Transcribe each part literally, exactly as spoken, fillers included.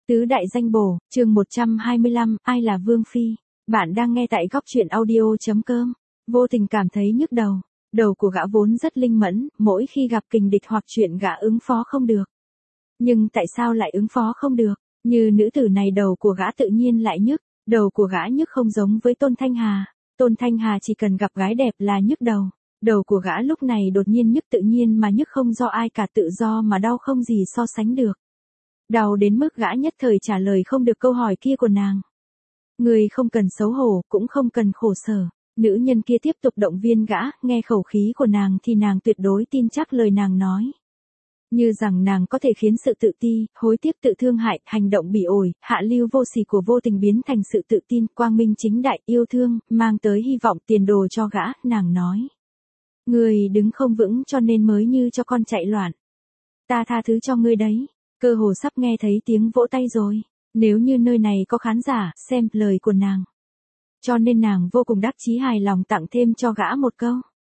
Tứ đại danh bổ, chương một trăm hai mươi lăm, ai là Vương Phi? Bạn đang nghe tại góc truyện audio.com. Vô tình cảm thấy nhức đầu. Đầu của gã vốn rất linh mẫn, mỗi khi gặp kình địch hoặc chuyện gã ứng phó không được. Nhưng tại sao lại ứng phó không được? Như nữ tử này đầu của gã tự nhiên lại nhức. Đầu của gã nhức không giống với Tôn Thanh Hà. Tôn Thanh Hà chỉ cần gặp gái đẹp là nhức đầu. Đầu của gã lúc này đột nhiên nhức tự nhiên mà nhức không do ai cả, tự do mà đau không gì so sánh được. Đau đến mức gã nhất thời trả lời không được câu hỏi kia của nàng. Người không cần xấu hổ, cũng không cần khổ sở. Nữ nhân kia tiếp tục động viên gã, nghe khẩu khí của nàng thì nàng tuyệt đối tin chắc lời nàng nói. Như rằng nàng có thể khiến sự tự ti, hối tiếc tự thương hại, hành động bỉ ổi, hạ lưu vô sỉ của vô tình biến thành sự tự tin, quang minh chính đại, yêu thương, mang tới hy vọng tiền đồ cho gã, nàng nói. Người đứng không vững cho nên mới như cho con chạy loạn. Ta tha thứ cho ngươi đấy. Cơ hồ sắp nghe thấy tiếng vỗ tay rồi. Nếu như nơi này có khán giả, xem lời của nàng. Cho nên nàng vô cùng đắc chí hài lòng tặng thêm cho gã một câu.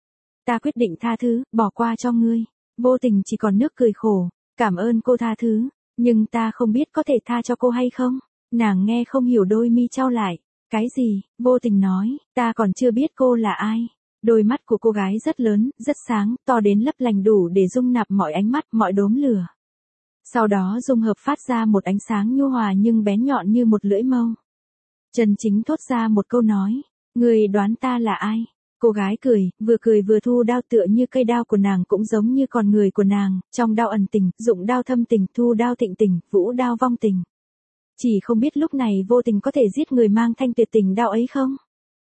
Ta quyết định tha thứ, bỏ qua cho ngươi. Vô tình chỉ còn nước cười khổ. Cảm ơn cô tha thứ. Nhưng ta không biết có thể tha cho cô hay không. Nàng nghe không hiểu, đôi mi chau lại. Cái gì? Vô tình nói. Ta còn chưa biết cô là ai. Đôi mắt của cô gái rất lớn, rất sáng, to đến lấp lành đủ để dung nạp mọi ánh mắt, mọi đốm lửa. Sau đó dung hợp phát ra một ánh sáng nhu hòa nhưng bén nhọn như một lưỡi mâu. Trần Chính thốt ra một câu nói. Người đoán ta là ai? Cô gái cười, vừa cười vừa thu đao, tựa như cây đao của nàng cũng giống như con người của nàng, trong đao ẩn tình, dụng đao thâm tình, thu đao thịnh tình, vũ đao vong tình. Chỉ không biết lúc này vô tình có thể giết người mang thanh tuyệt tình đao ấy không?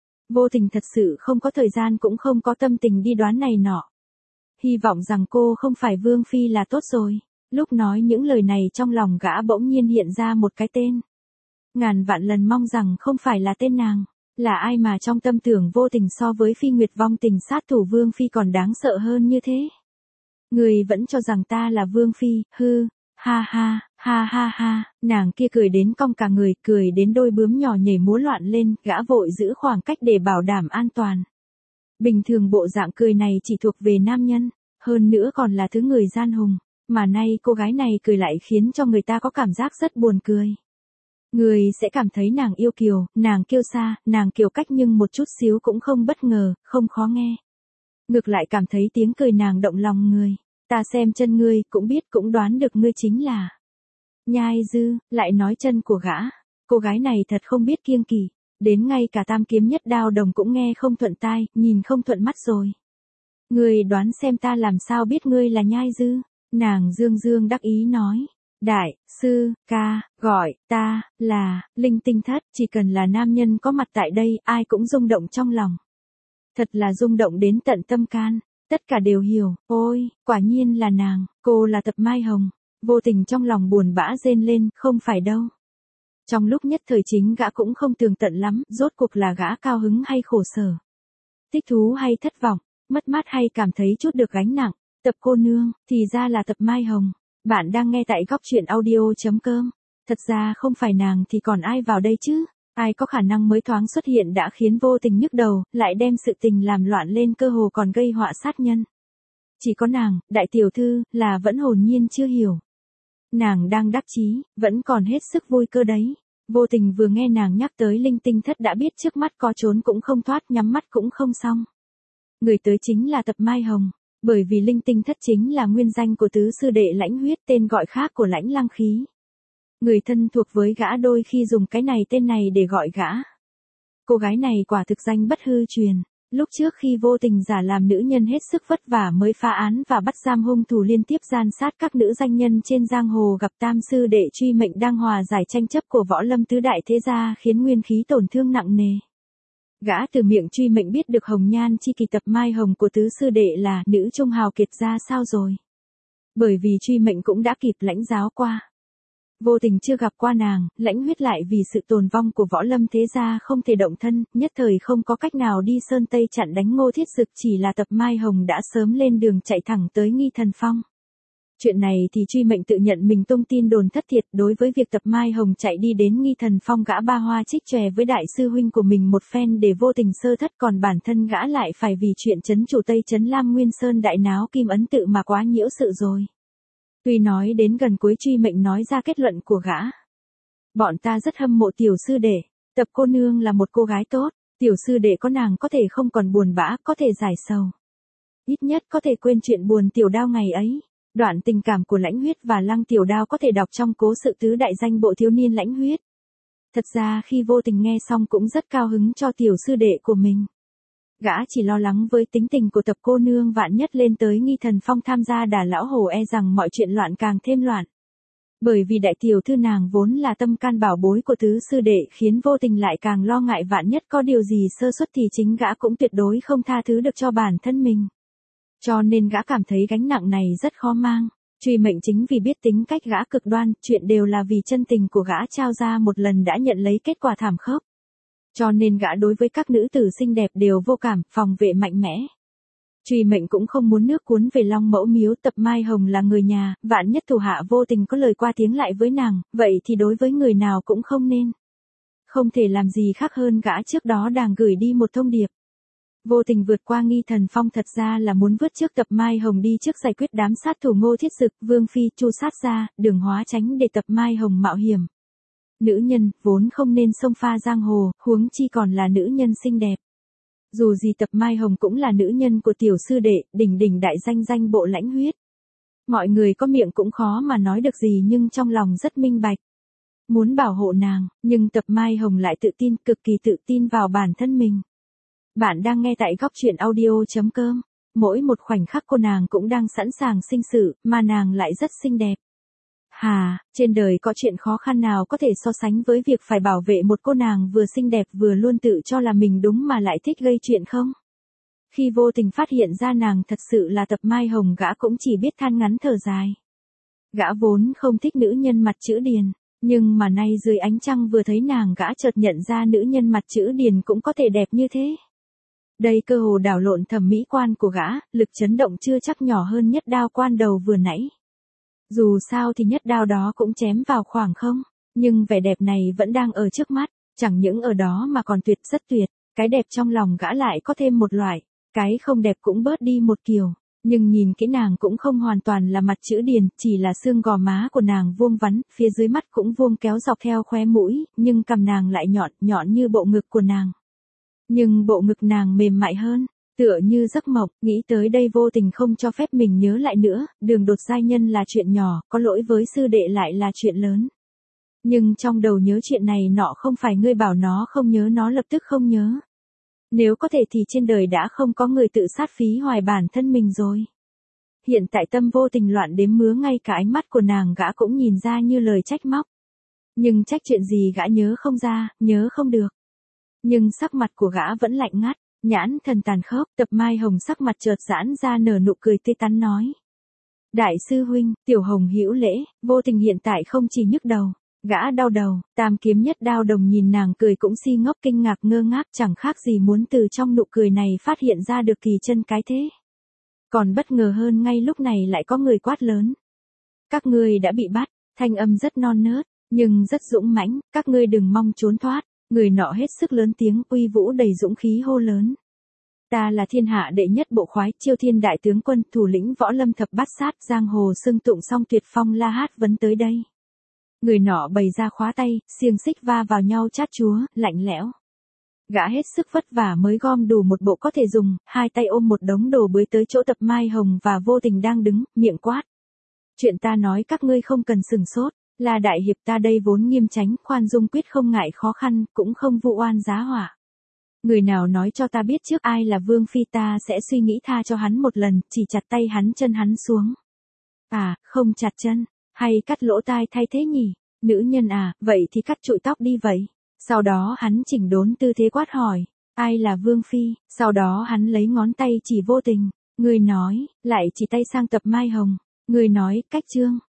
Vô tình thật sự không có thời gian cũng không có tâm tình đi đoán này nọ. Hy vọng rằng cô không phải Vương Phi là tốt rồi. Lúc nói những lời này trong lòng gã bỗng nhiên hiện ra một cái tên. Ngàn vạn lần mong rằng không phải là tên nàng. Là ai mà trong tâm tưởng vô tình so với Phi Nguyệt vong tình sát thủ Vương Phi còn đáng sợ hơn như thế? Người vẫn cho rằng ta là Vương Phi, hư, ha ha, ha ha ha, nàng kia cười đến cong cả người, cười đến đôi bướm nhỏ nhảy múa loạn lên, gã vội giữ khoảng cách để bảo đảm an toàn. Bình thường bộ dạng cười này chỉ thuộc về nam nhân, hơn nữa còn là thứ người gian hùng. Mà nay cô gái này cười lại khiến cho người ta có cảm giác rất buồn cười. Người sẽ cảm thấy nàng yêu kiều, nàng kiêu sa, nàng kiều cách nhưng một chút xíu cũng không bất ngờ, không khó nghe. Ngược lại cảm thấy tiếng cười nàng động lòng người. Ta xem chân ngươi, cũng biết cũng đoán được ngươi chính là Nhai Dư, lại nói chân của gã. Cô gái này thật không biết kiêng kỵ, đến ngay cả tam kiếm nhất đao đồng cũng nghe không thuận tai, nhìn không thuận mắt rồi. Ngươi đoán xem ta làm sao biết ngươi là Nhai Dư? Nàng dương dương đắc ý nói. Đại, sư, ca, gọi, ta, là, Linh Tinh Thất, chỉ cần là nam nhân có mặt tại đây, ai cũng rung động trong lòng. Thật là rung động đến tận tâm can, tất cả đều hiểu, ôi, quả nhiên là nàng, cô là Tập Mai Hồng. Vô tình trong lòng buồn bã rên lên, không phải đâu. Trong lúc nhất thời chính gã cũng không tường tận lắm, rốt cuộc là gã cao hứng hay khổ sở. Thích thú hay thất vọng, mất mát hay cảm thấy chút được gánh nặng. Tập cô nương, thì ra là Tập Mai Hồng. Bạn đang nghe tại góc truyện audio.com. Thật ra không phải nàng thì còn ai vào đây chứ? Ai có khả năng mới thoáng xuất hiện đã khiến vô tình nhức đầu, lại đem sự tình làm loạn lên, cơ hồ còn gây họa sát nhân. Chỉ có nàng, đại tiểu thư, là vẫn hồn nhiên chưa hiểu. Nàng đang đắc chí, vẫn còn hết sức vui cơ đấy. Vô tình vừa nghe nàng nhắc tới Linh Tinh Thất đã biết trước mắt có trốn cũng không thoát, nhắm mắt cũng không xong. Người tới chính là Tập Mai Hồng. Bởi vì Linh Tinh Thất chính là nguyên danh của tứ sư đệ Lãnh Huyết, tên gọi khác của Lãnh Lăng Khí. Người thân thuộc với gã đôi khi dùng cái này tên này để gọi gã. Cô gái này quả thực danh bất hư truyền. Lúc trước khi vô tình giả làm nữ nhân hết sức vất vả mới phá án và bắt giam hung thủ liên tiếp gian sát các nữ danh nhân trên giang hồ, gặp tam sư đệ Truy Mệnh đang hòa giải tranh chấp của võ lâm tứ đại thế gia khiến nguyên khí tổn thương nặng nề. Gã từ miệng Truy Mệnh biết được hồng nhan chi kỳ Tập Mai Hồng của tứ sư đệ là nữ trung hào kiệt ra sao rồi. Bởi vì Truy Mệnh cũng đã kịp lãnh giáo qua. Vô tình chưa gặp qua nàng, Lãnh Huyết lại vì sự tồn vong của võ lâm thế gia không thể động thân, nhất thời không có cách nào đi sơn tây chặn đánh Ngô Thiết Dực, chỉ là Tập Mai Hồng đã sớm lên đường chạy thẳng tới Nghi Thần Phong. Chuyện này thì Truy Mệnh tự nhận mình tung tin đồn thất thiệt, đối với việc Tập Mai Hồng chạy đi đến Nghi Thần Phong gã ba hoa trích chòe với đại sư huynh của mình một phen để vô tình sơ thất, còn bản thân gã lại phải vì chuyện trấn chủ Tây trấn Lam Nguyên Sơn đại náo Kim Ấn Tự mà quá nhiễu sự rồi. Tuy nói đến gần cuối Truy Mệnh nói ra kết luận của gã. Bọn ta rất hâm mộ tiểu sư đệ, Tập cô nương là một cô gái tốt, tiểu sư đệ có nàng có thể không còn buồn bã, có thể giải sầu. Ít nhất có thể quên chuyện buồn tiểu đao ngày ấy. Đoạn tình cảm của Lãnh Huyết và Lăng Tiểu Đao có thể đọc trong cố sự tứ đại danh bộ thiếu niên Lãnh Huyết. Thật ra khi Vô Tình nghe xong cũng rất cao hứng cho tiểu sư đệ của mình. Gã chỉ lo lắng với tính tình của Tập cô nương vạn nhất lên tới Nghi Thần Phong tham gia đả lão hổ e rằng mọi chuyện loạn càng thêm loạn. Bởi vì đại tiểu thư nàng vốn là tâm can bảo bối của tứ sư đệ khiến Vô Tình lại càng lo ngại vạn nhất có điều gì sơ suất thì chính gã cũng tuyệt đối không tha thứ được cho bản thân mình. Cho nên gã cảm thấy gánh nặng này rất khó mang. Truy Mệnh chính vì biết tính cách gã cực đoan, chuyện đều là vì chân tình của gã trao ra một lần đã nhận lấy kết quả thảm khốc. Cho nên gã đối với các nữ tử xinh đẹp đều vô cảm, phòng vệ mạnh mẽ. Truy Mệnh cũng không muốn nước cuốn về Long Mẫu Miếu. Tập Mai Hồng là người nhà, vạn nhất thủ hạ Vô Tình có lời qua tiếng lại với nàng, vậy thì đối với người nào cũng không nên. Không thể làm gì khác hơn gã trước đó đang gửi đi một thông điệp. Vô Tình vượt qua Nghi Thần Phong thật ra là muốn vượt trước Tập Mai Hồng đi trước giải quyết đám sát thủ Ngô Thiết Dực, Vương Phi, Chu Sát Gia, Đường Hóa Chánh để Tập Mai Hồng mạo hiểm. Nữ nhân vốn không nên xông pha giang hồ, huống chi còn là nữ nhân xinh đẹp. Dù gì Tập Mai Hồng cũng là nữ nhân của tiểu sư đệ, đỉnh đỉnh đại danh danh bộ Lãnh Huyết. Mọi người có miệng cũng khó mà nói được gì nhưng trong lòng rất minh bạch. Muốn bảo hộ nàng, nhưng Tập Mai Hồng lại tự tin, cực kỳ tự tin vào bản thân mình. Bạn đang nghe tại góc truyện audio.com. Mỗi một khoảnh khắc cô nàng cũng đang sẵn sàng sinh sự, mà nàng lại rất xinh đẹp. Hà, trên đời có chuyện khó khăn nào có thể so sánh với việc phải bảo vệ một cô nàng vừa xinh đẹp vừa luôn tự cho là mình đúng mà lại thích gây chuyện không? Khi Vô Tình phát hiện ra nàng thật sự là Tập Mai Hồng, gã cũng chỉ biết than ngắn thở dài. Gã vốn không thích nữ nhân mặt chữ điền, nhưng mà nay dưới ánh trăng vừa thấy nàng gã chợt nhận ra nữ nhân mặt chữ điền cũng có thể đẹp như thế. Đây cơ hồ đảo lộn thẩm mỹ quan của gã, lực chấn động chưa chắc nhỏ hơn nhất đao quan đầu vừa nãy. Dù sao thì nhất đao đó cũng chém vào khoảng không, nhưng vẻ đẹp này vẫn đang ở trước mắt, chẳng những ở đó mà còn tuyệt, rất tuyệt. Cái đẹp trong lòng gã lại có thêm một loại, cái không đẹp cũng bớt đi một kiểu. Nhưng nhìn kỹ nàng cũng không hoàn toàn là mặt chữ điền, chỉ là xương gò má của nàng vuông vắn, phía dưới mắt cũng vuông kéo dọc theo khóe mũi, nhưng cằm nàng lại nhọn, nhọn như bộ ngực của nàng. Nhưng bộ ngực nàng mềm mại hơn, tựa như giấc mộng. Nghĩ tới đây Vô Tình không cho phép mình nhớ lại nữa, đường đột giai nhân là chuyện nhỏ, có lỗi với sư đệ lại là chuyện lớn. Nhưng trong đầu nhớ chuyện này nọ không phải ngươi bảo nó không nhớ nó lập tức không nhớ. Nếu có thể thì trên đời đã không có người tự sát phí hoài bản thân mình rồi. Hiện tại tâm Vô Tình loạn đếm mứa, ngay cả ánh mắt của nàng gã cũng nhìn ra như lời trách móc. Nhưng trách chuyện gì gã nhớ không ra, nhớ không được. Nhưng sắc mặt của gã vẫn lạnh ngắt, nhãn thần tàn khốc. Tập Mai Hồng sắc mặt chợt giãn ra nở nụ cười tươi tắn nói. Đại sư huynh, Tiểu Hồng hữu lễ. Vô Tình hiện tại không chỉ nhức đầu, gã đau đầu. Tam kiếm nhất đao đồng nhìn nàng cười cũng si ngốc kinh ngạc ngơ ngác, chẳng khác gì muốn từ trong nụ cười này phát hiện ra được kỳ chân cái thế. Còn bất ngờ hơn ngay lúc này lại có người quát lớn. Các ngươi đã bị bắt, thanh âm rất non nớt, nhưng rất dũng mãnh, các ngươi đừng mong trốn thoát. Người nọ hết sức lớn tiếng, uy vũ đầy dũng khí hô lớn. Ta là thiên hạ đệ nhất bộ khoái, Chiêu Thiên đại tướng quân, thủ lĩnh võ lâm thập bát sát, giang hồ xưng tụng song tuyệt phong la hát vấn tới đây. Người nọ bày ra khóa tay, xiềng xích va vào nhau chát chúa, lạnh lẽo. Gã hết sức vất vả mới gom đủ một bộ có thể dùng, hai tay ôm một đống đồ bới tới chỗ Tập Mai Hồng và Vô Tình đang đứng, miệng quát. Chuyện ta nói các ngươi không cần sừng sốt. Là đại hiệp ta đây vốn nghiêm chánh, khoan dung quyết không ngại khó khăn, cũng không vu oan giá họa. Người nào nói cho ta biết trước ai là Vương Phi, ta sẽ suy nghĩ tha cho hắn một lần, chỉ chặt tay hắn chân hắn xuống. À, không chặt chân, hay cắt lỗ tai thay thế nhỉ? Nữ nhân à, vậy thì cắt trụi tóc đi vậy. Sau đó hắn chỉnh đốn tư thế quát hỏi, ai là Vương Phi? Sau đó hắn lấy ngón tay chỉ Vô Tình. Người nói, lại chỉ tay sang Tập Mai Hồng. Người nói, cách trương.